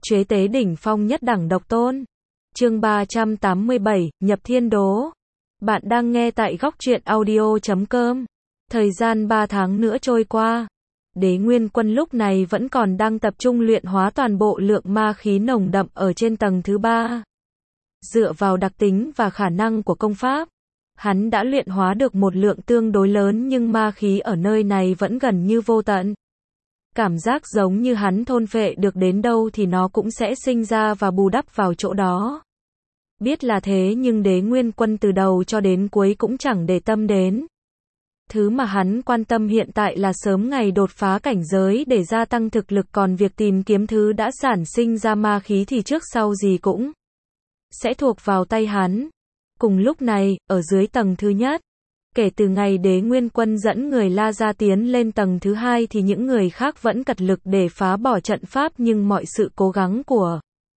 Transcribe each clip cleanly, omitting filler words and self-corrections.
Chế tế đỉnh phong nhất đẳng độc tôn. Chương 387, nhập thiên đố. Bạn đang nghe tại góc truyện audio.com. Thời gian 3 tháng nữa trôi qua. Đế Nguyên Quân lúc này vẫn còn đang tập trung luyện hóa toàn bộ lượng ma khí nồng đậm ở trên tầng thứ 3. Dựa vào đặc tính và khả năng của công pháp, hắn đã luyện hóa được một lượng tương đối lớn, nhưng ma khí ở nơi này vẫn gần như vô tận. Cảm giác giống như hắn thôn phệ được đến đâu thì nó cũng sẽ sinh ra và bù đắp vào chỗ đó. Biết là thế nhưng Đế Nguyên Quân từ đầu cho đến cuối cũng chẳng để tâm đến. Thứ mà hắn quan tâm hiện tại là sớm ngày đột phá cảnh giới để gia tăng thực lực, còn việc tìm kiếm thứ đã sản sinh ra ma khí thì trước sau gì cũng sẽ thuộc vào tay hắn. Cùng lúc này, ở dưới tầng thứ nhất, kể từ ngày Đế Nguyên Quân dẫn người La Gia tiến lên tầng thứ 2 thì những người khác vẫn cật lực để phá bỏ trận pháp, nhưng mọi sự cố gắng của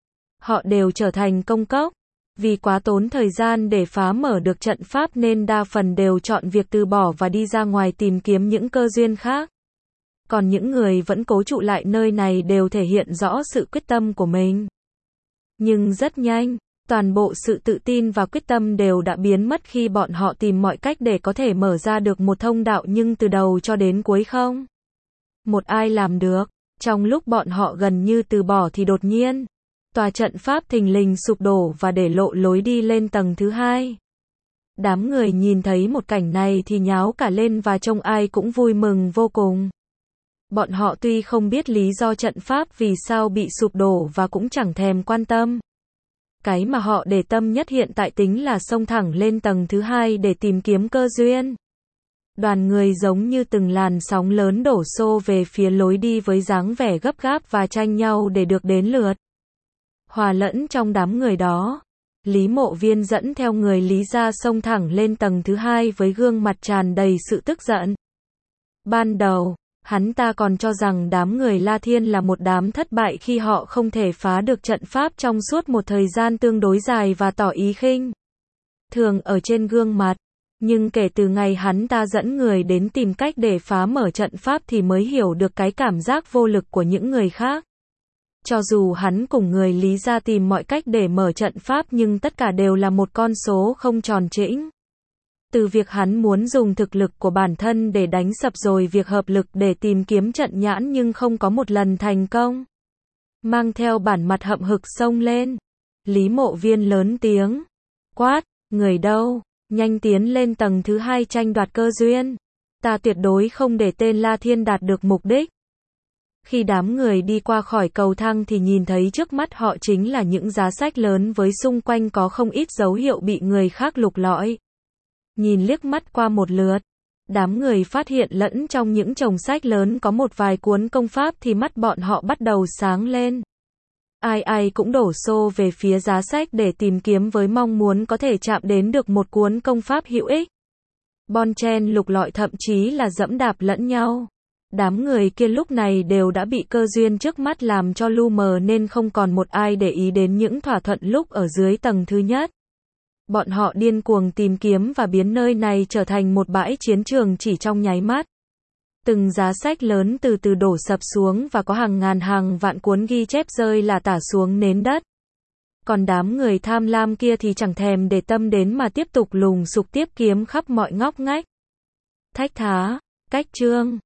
họ đều trở thành công cốc. Vì quá tốn thời gian để phá mở được trận pháp nên đa phần đều chọn việc từ bỏ và đi ra ngoài tìm kiếm những cơ duyên khác. Còn những người vẫn cố trụ lại nơi này đều thể hiện rõ sự quyết tâm của mình. Nhưng rất nhanh, toàn bộ sự tự tin và quyết tâm đều đã biến mất khi bọn họ tìm mọi cách để có thể mở ra được một thông đạo, nhưng từ đầu cho đến cuối không một ai làm được. Trong lúc bọn họ gần như từ bỏ thì đột nhiên, tòa trận pháp thình lình sụp đổ và để lộ lối đi lên tầng thứ 2. Đám người nhìn thấy một cảnh này thì nháo cả lên và trông ai cũng vui mừng vô cùng. Bọn họ tuy không biết lý do trận pháp vì sao bị sụp đổ và cũng chẳng thèm quan tâm. Cái mà họ để tâm nhất hiện tại tính là xông thẳng lên tầng thứ 2 để tìm kiếm cơ duyên. Đoàn người giống như từng làn sóng lớn đổ xô về phía lối đi với dáng vẻ gấp gáp và tranh nhau để được đến lượt. Hòa lẫn trong đám người đó, Lý Mộ Viên dẫn theo người Lý gia xông thẳng lên tầng thứ 2 với gương mặt tràn đầy sự tức giận. Ban đầu, hắn ta còn cho rằng đám người La Thiên là một đám thất bại khi họ không thể phá được trận pháp trong suốt một thời gian tương đối dài và tỏ ý khinh thường ở trên gương mặt. Nhưng kể từ ngày hắn ta dẫn người đến tìm cách để phá mở trận pháp thì mới hiểu được cái cảm giác vô lực của những người khác. Cho dù hắn cùng người Lý gia tìm mọi cách để mở trận pháp nhưng tất cả đều là một con số không tròn trĩnh. Từ việc hắn muốn dùng thực lực của bản thân để đánh sập rồi việc hợp lực để tìm kiếm trận nhãn nhưng không có một lần thành công. Mang theo bản mặt hậm hực xông lên, Lý Mộ Viên lớn tiếng quát, người đâu, nhanh tiến lên tầng thứ 2 tranh đoạt cơ duyên. Ta tuyệt đối không để tên La Thiên đạt được mục đích. Khi đám người đi qua khỏi cầu thang thì nhìn thấy trước mắt họ chính là những giá sách lớn với xung quanh có không ít dấu hiệu bị người khác lục lọi. Nhìn liếc mắt qua một lượt, đám người phát hiện lẫn trong những chồng sách lớn có một vài cuốn công pháp thì mắt bọn họ bắt đầu sáng lên. Ai ai cũng đổ xô về phía giá sách để tìm kiếm với mong muốn có thể chạm đến được một cuốn công pháp hữu ích. Bon chen lục lọi, thậm chí là dẫm đạp lẫn nhau. Đám người kia lúc này đều đã bị cơ duyên trước mắt làm cho lu mờ nên không còn một ai để ý đến những thỏa thuận lúc ở dưới tầng thứ nhất. Bọn họ điên cuồng tìm kiếm và biến nơi này trở thành một bãi chiến trường chỉ trong nháy mắt. Từng giá sách lớn từ từ đổ sập xuống và có hàng ngàn hàng vạn cuốn ghi chép rơi lả tả xuống nền đất. Còn đám người tham lam kia thì chẳng thèm để tâm đến mà tiếp tục lùng sục tiếp kiếm khắp mọi ngóc ngách. Thách thá, cách chương.